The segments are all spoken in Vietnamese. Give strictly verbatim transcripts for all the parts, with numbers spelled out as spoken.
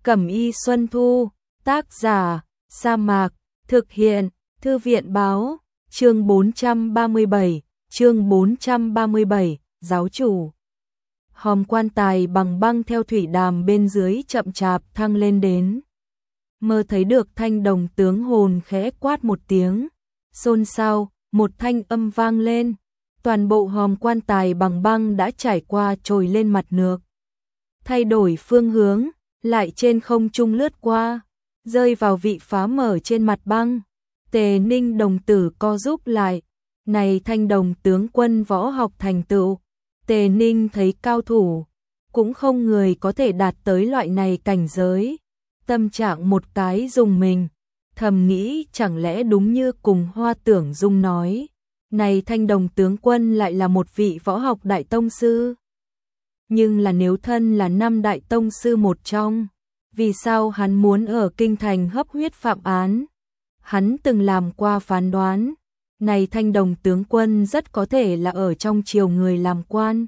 Cẩm y Xuân Thu, tác giả, Sa Mạc, thực hiện, Thư viện báo, chương bốn trăm ba mươi bảy, chương bốn trăm ba mươi bảy, giáo chủ. Hòm quan tài bằng băng theo thủy đàm bên dưới chậm chạp thăng lên đến. Mơ thấy được Thanh Đồng tướng hồn khẽ quát một tiếng, xôn xao, một thanh âm vang lên. Toàn bộ hòm quan tài bằng băng đã trải qua trồi lên mặt nước. Thay đổi phương hướng, lại trên không trung lướt qua, rơi vào vị phá mở trên mặt băng. Tề Ninh đồng tử co rúm lại, này Thanh Đồng tướng quân võ học thành tựu, Tề Ninh thấy cao thủ, cũng không người có thể đạt tới loại này cảnh giới. Tâm trạng một cái dùng mình, thầm nghĩ chẳng lẽ đúng như cùng Hoa Tưởng Dung nói, này Thanh Đồng tướng quân lại là một vị võ học đại tông sư. Nhưng là nếu thân là năm đại tông sư một trong, vì sao hắn muốn ở kinh thành hấp huyết phạm án? Hắn từng làm qua phán đoán, này Thanh Đồng tướng quân rất có thể là ở trong triều người làm quan.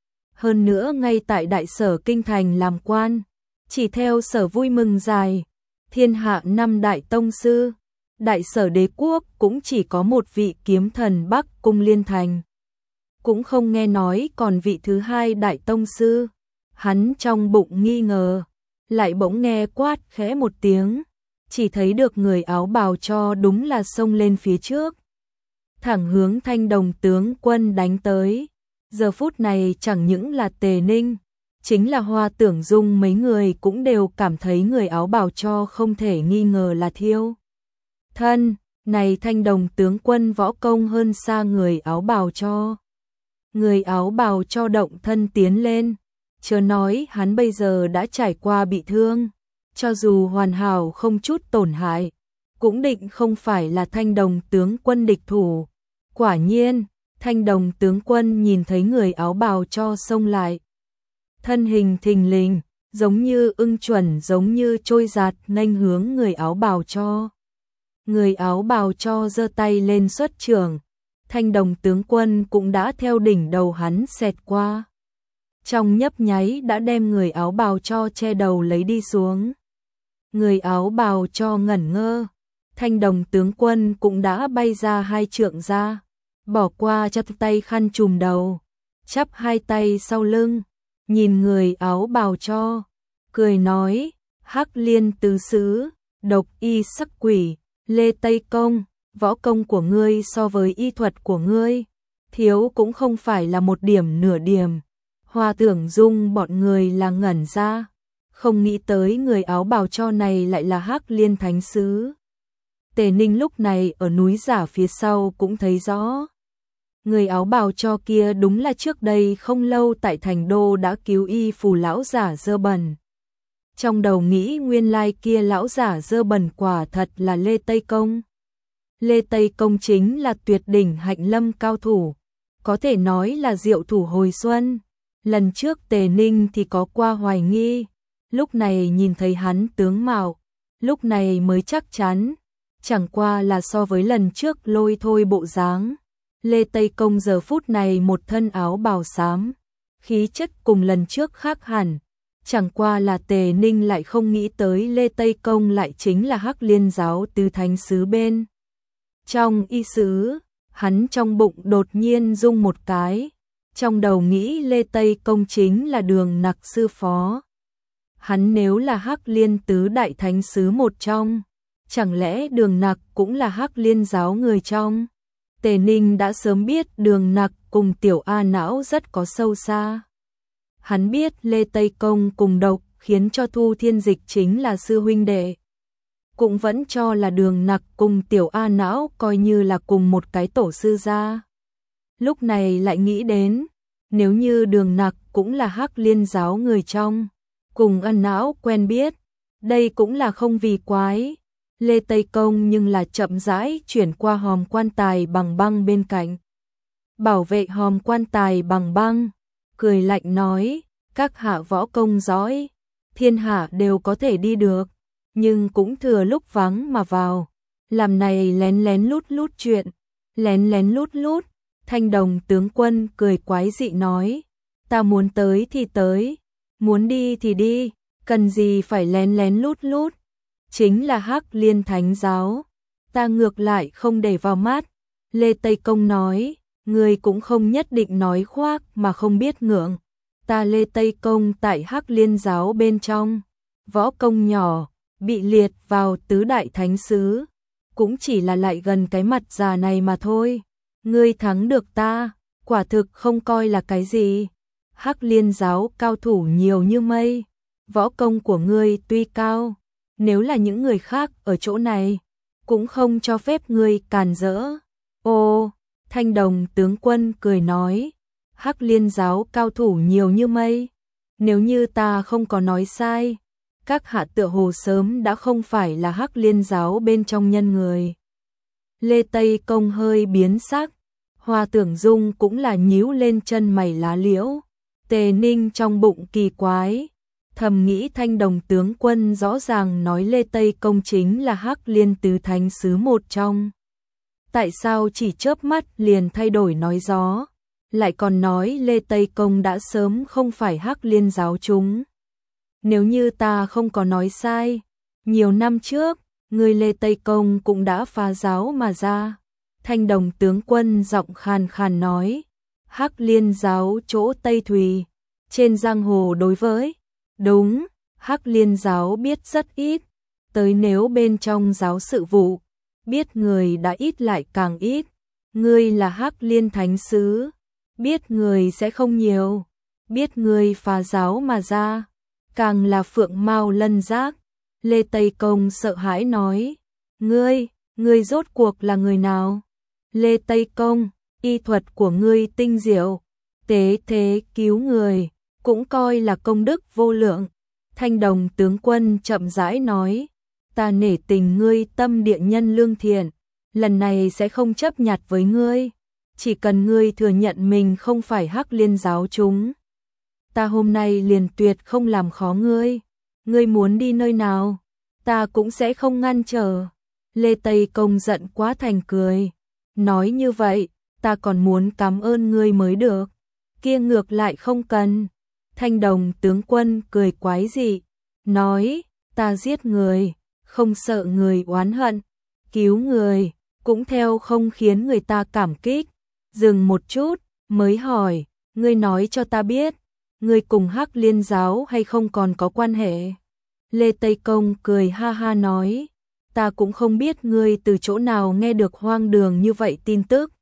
Hơn nữa ngay tại đại sở kinh thành làm quan, chỉ theo sở vui mừng dài, thiên hạ năm đại tông sư, đại sở đế quốc cũng chỉ có một vị kiếm thần Bắc Cung Liên Thành. Cũng không nghe nói còn vị thứ hai đại tông sư. Hắn trong bụng nghi ngờ, lại bỗng nghe quát khẽ một tiếng, chỉ thấy được người áo bào cho đúng là xông lên phía trước, thẳng hướng Thanh Đồng tướng quân đánh tới. Giờ phút này chẳng những là Tề Ninh, chính là Hoa Tưởng Dung mấy người cũng đều cảm thấy người áo bào cho không thể nghi ngờ là Thiêu Thân, này Thanh Đồng tướng quân võ công hơn xa người áo bào cho. Người áo bào cho động thân tiến lên, chớ nói hắn bây giờ đã trải qua bị thương, cho dù hoàn hảo không chút tổn hại, cũng định không phải là Thanh Đồng tướng quân địch thủ. Quả nhiên, Thanh Đồng tướng quân nhìn thấy người áo bào cho xông lại, thân hình thình lình, giống như ưng chuẩn, giống như trôi giạt nghênh hướng người áo bào cho. Người áo bào cho giơ tay lên xuất chưởng, Thanh Đồng tướng quân cũng đã theo đỉnh đầu hắn xẹt qua, trong nhấp nháy đã đem người áo bào cho che đầu lấy đi xuống. Người áo bào cho ngẩn ngơ, Thanh Đồng tướng quân cũng đã bay ra hai trượng ra, bỏ qua chắp tay khăn trùm đầu, chắp hai tay sau lưng, nhìn người áo bào cho, cười nói: Hắc Liên tứ xứ, độc y sắc quỷ, Lê Tây Công, võ công của ngươi so với y thuật của ngươi, thiếu cũng không phải là một điểm nửa điểm. Hoa Tưởng Dung bọn người là ngẩn ra, không nghĩ tới người áo bào cho này lại là Hắc Liên thánh sứ. Tề Ninh lúc này ở núi giả phía sau cũng thấy rõ, người áo bào cho kia đúng là trước đây không lâu tại thành đô đã cứu y phù lão giả dơ bẩn. Trong đầu nghĩ nguyên lai kia lão giả dơ bẩn quả thật là Lê Tây Công. Lê Tây Công chính là tuyệt đỉnh hạnh lâm cao thủ, có thể nói là diệu thủ hồi xuân. Lần trước Tề Ninh thì có qua hoài nghi, lúc này nhìn thấy hắn tướng mạo, lúc này mới chắc chắn, chẳng qua là so với lần trước lôi thôi bộ dáng. Lê Tây Công giờ phút này một thân áo bào xám, khí chất cùng lần trước khác hẳn, chẳng qua là Tề Ninh lại không nghĩ tới Lê Tây Công lại chính là Hắc Liên giáo tứ thánh sứ bên trong y sứ. Hắn trong bụng đột nhiên rung một cái, trong đầu nghĩ Lê Tây Công chính là Đường Nặc sư phó. Hắn nếu là Hắc Liên tứ đại thánh sứ một trong, chẳng lẽ Đường Nặc cũng là Hắc Liên giáo người trong? Tề Ninh đã sớm biết Đường Nặc cùng Tiểu A Não rất có sâu xa. Hắn biết Lê Tây Công cùng độc khiến cho Thu Thiên Dịch chính là sư huynh đệ, cũng vẫn cho là Đường Nặc cùng Tiểu A Não coi như là cùng một cái tổ sư gia. Lúc này lại nghĩ đến, nếu như Đường Nặc cũng là Hắc Liên giáo người trong, cùng A Não quen biết, đây cũng là không vì quái. Lê Tây Công nhưng là chậm rãi chuyển qua hòm quan tài bằng băng bên cạnh, bảo vệ hòm quan tài bằng băng, cười lạnh nói: các hạ võ công giỏi, thiên hạ đều có thể đi được, nhưng cũng thừa lúc vắng mà vào, làm này lén lén lút lút chuyện, lén lén lút lút. Thanh Đồng tướng quân cười quái dị nói: ta muốn tới thì tới, muốn đi thì đi, cần gì phải lén lén lút lút, chính là Hắc Liên Thánh giáo, ta ngược lại không để vào mắt. Lê Tây Công nói, ngươi cũng không nhất định nói khoác mà không biết ngượng. Ta Lê Tây Công tại Hắc Liên giáo bên trong, võ công nhỏ, bị liệt vào tứ đại thánh sứ, cũng chỉ là lại gần cái mặt già này mà thôi. Ngươi thắng được ta, quả thực không coi là cái gì. Hắc Liên giáo cao thủ nhiều như mây, võ công của ngươi tuy cao, nếu là những người khác ở chỗ này, cũng không cho phép ngươi càn rỡ. Ô, Thanh Đồng tướng quân cười nói, Hắc Liên giáo cao thủ nhiều như mây, nếu như ta không có nói sai, các hạ tựa hồ sớm đã không phải là Hắc Liên giáo bên trong nhân người. Lê Tây Công hơi biến sắc, Hoa Tưởng Dung cũng là nhíu lên chân mày lá liễu. Tề Ninh trong bụng kỳ quái, thầm nghĩ Thanh Đồng tướng quân rõ ràng nói Lê Tây Công chính là Hắc Liên tứ thánh sứ một trong. Tại sao chỉ chớp mắt liền thay đổi nói gió, lại còn nói Lê Tây Công đã sớm không phải Hắc Liên giáo chúng. Nếu như ta không có nói sai, nhiều năm trước, người Lê Tây Công cũng đã phá giáo mà ra. Thanh Đồng tướng quân giọng khàn khàn nói, Hắc Liên giáo chỗ Tây Thùy, trên giang hồ đối với, đúng, Hắc Liên giáo biết rất ít, tới nếu bên trong giáo sự vụ, biết người đã ít lại càng ít, ngươi là Hắc Liên thánh sứ, biết người sẽ không nhiều, biết người phá giáo mà ra, càng là phượng mao lân giác. Lê Tây Công sợ hãi nói, ngươi, ngươi rốt cuộc là người nào? Lê Tây Công, y thuật của ngươi tinh diệu, tế thế cứu người, cũng coi là công đức vô lượng. Thanh Đồng tướng quân chậm rãi nói, ta nể tình ngươi tâm địa nhân lương thiện, lần này sẽ không chấp nhặt với ngươi, chỉ cần ngươi thừa nhận mình không phải Hắc Liên giáo chúng. Ta hôm nay liền tuyệt không làm khó ngươi, ngươi muốn đi nơi nào, ta cũng sẽ không ngăn trở. Lê Tây Công giận quá thành cười, nói như vậy, ta còn muốn cảm ơn ngươi mới được, kia ngược lại không cần. Thanh Đồng tướng quân cười quái dị, nói, ta giết người, không sợ người oán hận, cứu người, cũng theo không khiến người ta cảm kích. Dừng một chút, mới hỏi, ngươi nói cho ta biết, ngươi cùng Hắc Liên giáo hay không còn có quan hệ? Lê Tây Công cười ha ha nói, ta cũng không biết ngươi từ chỗ nào nghe được hoang đường như vậy tin tức.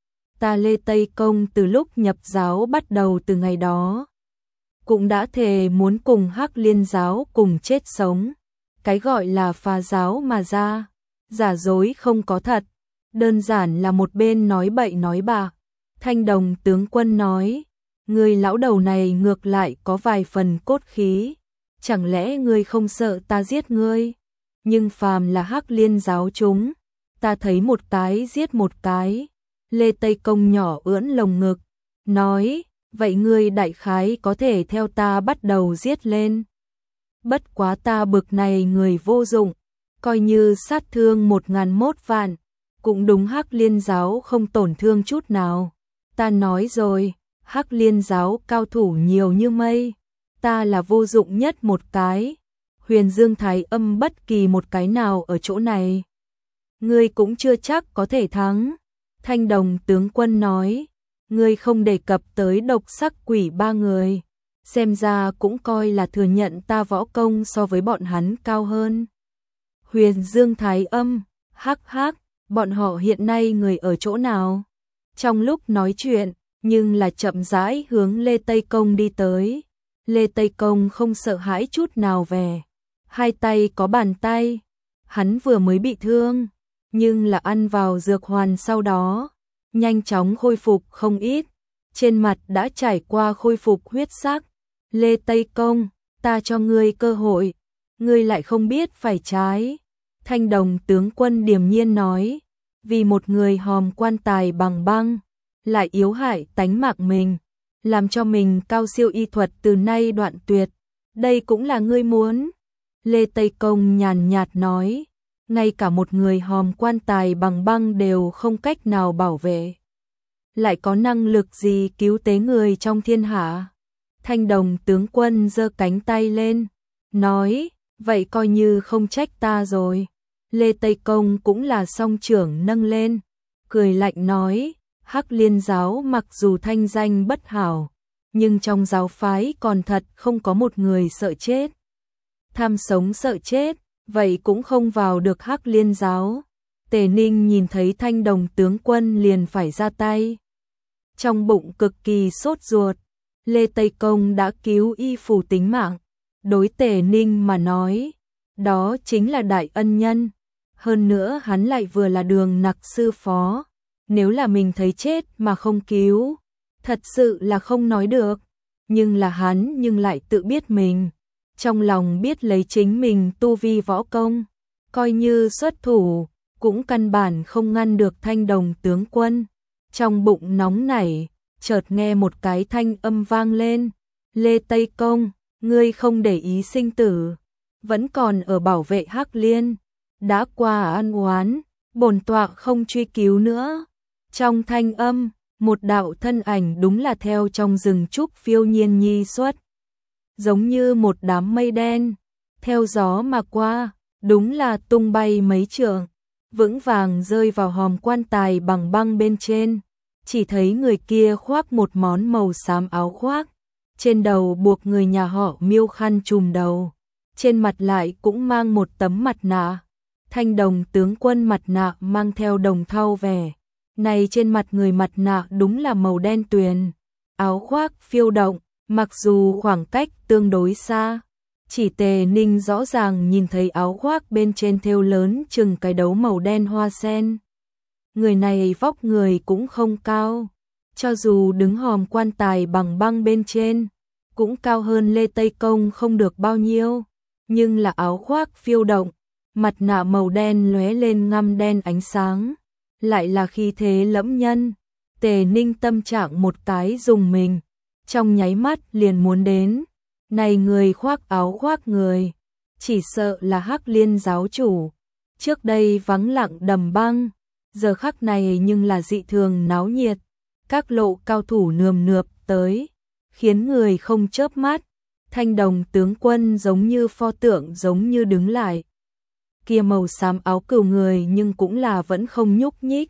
Ta Lê Tây Công từ lúc nhập giáo bắt đầu từ ngày đó, cũng đã thề muốn cùng Hắc Liên giáo cùng chết sống. Cái gọi là phá giáo mà ra, giả dối không có thật, đơn giản là một bên nói bậy nói bạ. Thanh Đồng tướng quân nói, người lão đầu này ngược lại có vài phần cốt khí, chẳng lẽ ngươi không sợ ta giết ngươi? Nhưng phàm là Hắc Liên giáo chúng, ta thấy một cái giết một cái. Lê Tây Công nhỏ ưỡn lồng ngực, nói, vậy ngươi đại khái có thể theo ta bắt đầu giết lên. Bất quá ta bực này người vô dụng, coi như sát thương một ngàn mốt vạn, cũng đúng Hắc Liên giáo không tổn thương chút nào. Ta nói rồi, Hắc Liên giáo cao thủ nhiều như mây, ta là vô dụng nhất một cái. Huyền Dương Thái Âm bất kỳ một cái nào ở chỗ này, ngươi cũng chưa chắc có thể thắng. Thanh Đồng tướng quân nói, ngươi không đề cập tới độc sắc quỷ ba người, xem ra cũng coi là thừa nhận ta võ công so với bọn hắn cao hơn. Huyền Dương Thái Âm, hắc hắc, bọn họ hiện nay người ở chỗ nào? Trong lúc nói chuyện, nhưng là chậm rãi hướng Lê Tây Công đi tới. Lê Tây Công không sợ hãi chút nào về, hai tay có bàn tay, hắn vừa mới bị thương, nhưng là ăn vào dược hoàn sau đó, nhanh chóng khôi phục không ít, trên mặt đã trải qua khôi phục huyết sắc. Lê Tây Công, ta cho ngươi cơ hội, ngươi lại không biết phải trái. Thanh Đồng tướng quân điềm nhiên nói, vì một người hòm quan tài bằng băng, lại yếu hại tánh mạng mình, làm cho mình cao siêu y thuật từ nay đoạn tuyệt, đây cũng là ngươi muốn. Lê Tây Công nhàn nhạt nói, ngay cả một người hòm quan tài bằng băng đều không cách nào bảo vệ, lại có năng lực gì cứu tế người trong thiên hạ? Thanh Đồng tướng quân giơ cánh tay lên, nói, vậy coi như không trách ta rồi. Lê Tây Công cũng là song trưởng nâng lên, cười lạnh nói, Hắc Liên giáo mặc dù thanh danh bất hảo, nhưng trong giáo phái còn thật không có một người sợ chết. Tham sống sợ chết, vậy cũng không vào được Hắc Liên giáo. Tề Ninh nhìn thấy Thanh Đồng tướng quân liền phải ra tay. Trong bụng cực kỳ sốt ruột, Lê Tây Công đã cứu y phủ tính mạng. Đối Tề Ninh mà nói, đó chính là đại ân nhân. Hơn nữa hắn lại vừa là Đường Nặc sư phó. Nếu là mình thấy chết mà không cứu, thật sự là không nói được. Nhưng là hắn nhưng lại tự biết mình. Trong lòng biết lấy chính mình tu vi võ công, coi như xuất thủ, cũng căn bản không ngăn được Thanh Đồng tướng quân. Trong bụng nóng nảy, chợt nghe một cái thanh âm vang lên. Lê Tây Công, ngươi không để ý sinh tử, vẫn còn ở bảo vệ Hắc Liên. Đã qua ăn oán, bổn tọa không truy cứu nữa. Trong thanh âm, một đạo thân ảnh đúng là theo trong rừng trúc phiêu nhiên nhi xuất. Giống như một đám mây đen, theo gió mà qua, đúng là tung bay mấy trượng, vững vàng rơi vào hòm quan tài bằng băng bên trên. Chỉ thấy người kia khoác một món màu xám áo khoác, trên đầu buộc người nhà họ Miêu khăn trùm đầu, trên mặt lại cũng mang một tấm mặt nạ. Thanh Đồng tướng quân mặt nạ mang theo đồng thau vẻ, này trên mặt người mặt nạ đúng là màu đen tuyền, áo khoác phiêu động, mặc dù khoảng cách tương đối xa, chỉ Tề Ninh rõ ràng nhìn thấy áo khoác bên trên thêu lớn chừng cái đấu màu đen hoa sen. Người này vóc người cũng không cao, cho dù đứng hòm quan tài bằng băng bên trên, cũng cao hơn Lê Tây Công không được bao nhiêu, nhưng là áo khoác phiêu động, mặt nạ màu đen lóe lên ngăm đen ánh sáng, lại là khí thế lẫm nhân. Tề Ninh tâm trạng một cái dùng mình, trong nháy mắt liền muốn đến. Này người khoác áo khoác người, chỉ sợ là Hắc Liên giáo chủ. Trước đây vắng lặng đầm băng, giờ khắc này nhưng là dị thường náo nhiệt. Các lộ cao thủ nườm nượp tới, khiến người không chớp mắt. Thanh Đồng tướng quân giống như pho tượng giống như đứng lại. Kia màu xám áo cừu người nhưng cũng là vẫn không nhúc nhích.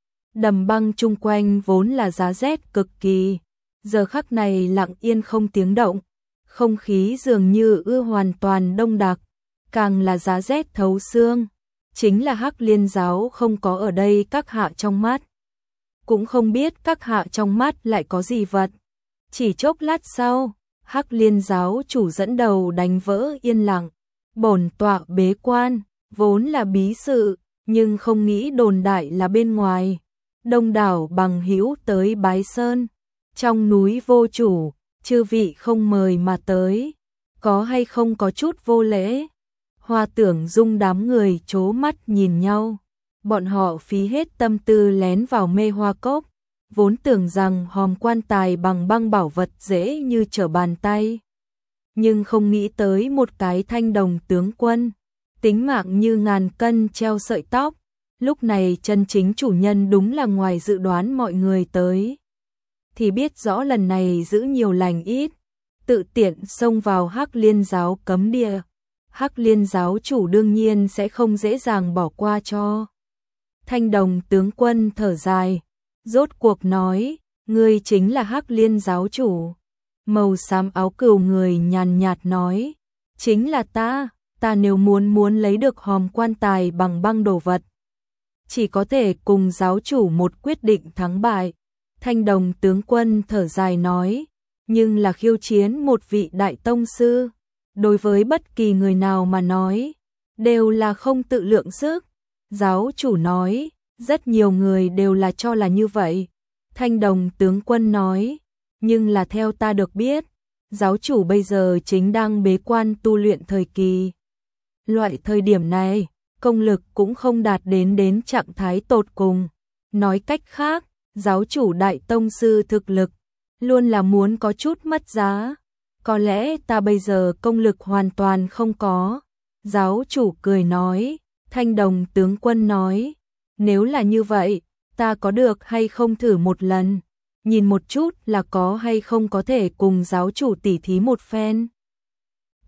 Đầm băng chung quanh vốn là giá rét cực kỳ, giờ khắc này lặng yên không tiếng động, không khí dường như ưa hoàn toàn đông đặc, càng là giá rét thấu xương. Chính là Hắc Liên giáo không có ở đây các hạ trong mắt, cũng không biết các hạ trong mắt lại có gì vật. Chỉ chốc lát sau, Hắc Liên giáo chủ dẫn đầu đánh vỡ yên lặng, bổn tọa bế quan, vốn là bí sự, nhưng không nghĩ đồn đại là bên ngoài. Đông đảo bằng hữu tới bái sơn, trong núi vô chủ, chư vị không mời mà tới, có hay không có chút vô lễ. Hoa Tưởng Dung đám người chố mắt nhìn nhau, bọn họ phí hết tâm tư lén vào mê hoa cốc, vốn tưởng rằng hòm quan tài bằng băng bảo vật dễ như trở bàn tay. Nhưng không nghĩ tới một cái Thanh Đồng tướng quân, tính mạng như ngàn cân treo sợi tóc. Lúc này chân chính chủ nhân đúng là ngoài dự đoán mọi người tới. Thì biết rõ lần này giữ nhiều lành ít, tự tiện xông vào Hắc Liên giáo cấm địa. Hắc Liên giáo chủ đương nhiên sẽ không dễ dàng bỏ qua cho. Thanh Đồng tướng quân thở dài, rốt cuộc nói, ngươi chính là Hắc Liên giáo chủ. Màu xám áo cừu người nhàn nhạt nói, chính là ta, ta nếu muốn muốn lấy được hòm quan tài bằng băng đồ vật, chỉ có thể cùng giáo chủ một quyết định thắng bại. Thanh Đồng tướng quân thở dài nói, nhưng là khiêu chiến một vị đại tông sư, đối với bất kỳ người nào mà nói, đều là không tự lượng sức. Giáo chủ nói, rất nhiều người đều là cho là như vậy. Thanh Đồng tướng quân nói, nhưng là theo ta được biết, giáo chủ bây giờ chính đang bế quan tu luyện thời kỳ. Loại thời điểm này, công lực cũng không đạt đến đến trạng thái tột cùng. Nói cách khác, giáo chủ đại tông sư thực lực, luôn là muốn có chút mất giá. Có lẽ ta bây giờ công lực hoàn toàn không có. Giáo chủ cười nói, Thanh Đồng tướng quân nói, nếu là như vậy, ta có được hay không thử một lần, nhìn một chút là có hay không có thể cùng giáo chủ tỉ thí một phen.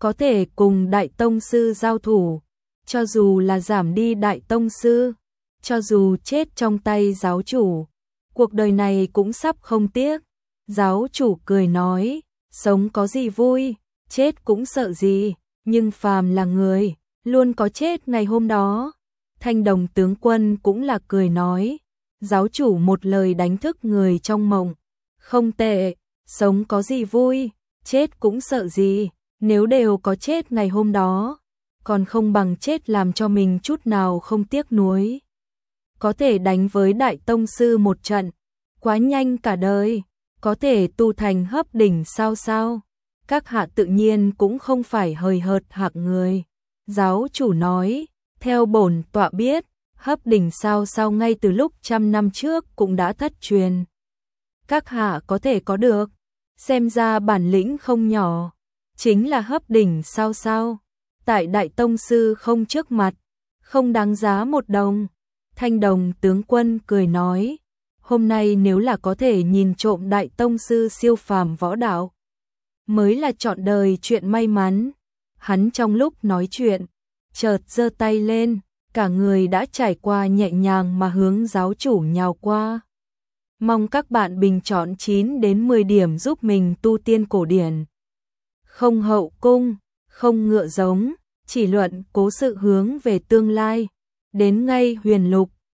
có thể cùng Đại Tông Sư giao thủ, cho dù là giảm đi Đại Tông Sư, cho dù chết trong tay giáo chủ, cuộc đời này cũng sắp không tiếc. Giáo chủ cười nói, sống có gì vui, chết cũng sợ gì, nhưng phàm là người, luôn có chết ngày hôm đó. Thanh Đồng tướng quân cũng là cười nói, giáo chủ một lời đánh thức người trong mộng, không tệ, sống có gì vui, chết cũng sợ gì, nếu đều có chết ngày hôm đó, còn không bằng chết làm cho mình chút nào không tiếc nuối. Có thể đánh với Đại Tông Sư một trận, quá nhanh cả đời, có thể tu thành hấp đỉnh sao sao, các hạ tự nhiên cũng không phải hời hợt hạng người. Giáo chủ nói, theo bổn tọa biết, hấp đỉnh sao sao ngay từ lúc trăm năm trước cũng đã thất truyền. Các hạ có thể có được, xem ra bản lĩnh không nhỏ, chính là hấp đỉnh sao sao, tại Đại Tông Sư không trước mặt, không đáng giá một đồng. Thanh Đồng tướng quân cười nói, hôm nay nếu là có thể nhìn trộm Đại Tông Sư siêu phàm võ đạo, mới là trọn đời chuyện may mắn. Hắn trong lúc nói chuyện, chợt giơ tay lên, cả người đã trải qua nhẹ nhàng mà hướng giáo chủ nhào qua. Mong các bạn bình chọn chín đến mười điểm giúp mình tu tiên cổ điển. Không hậu cung, không ngựa giống, chỉ luận cố sự hướng về tương lai. Đến ngay huyền lục,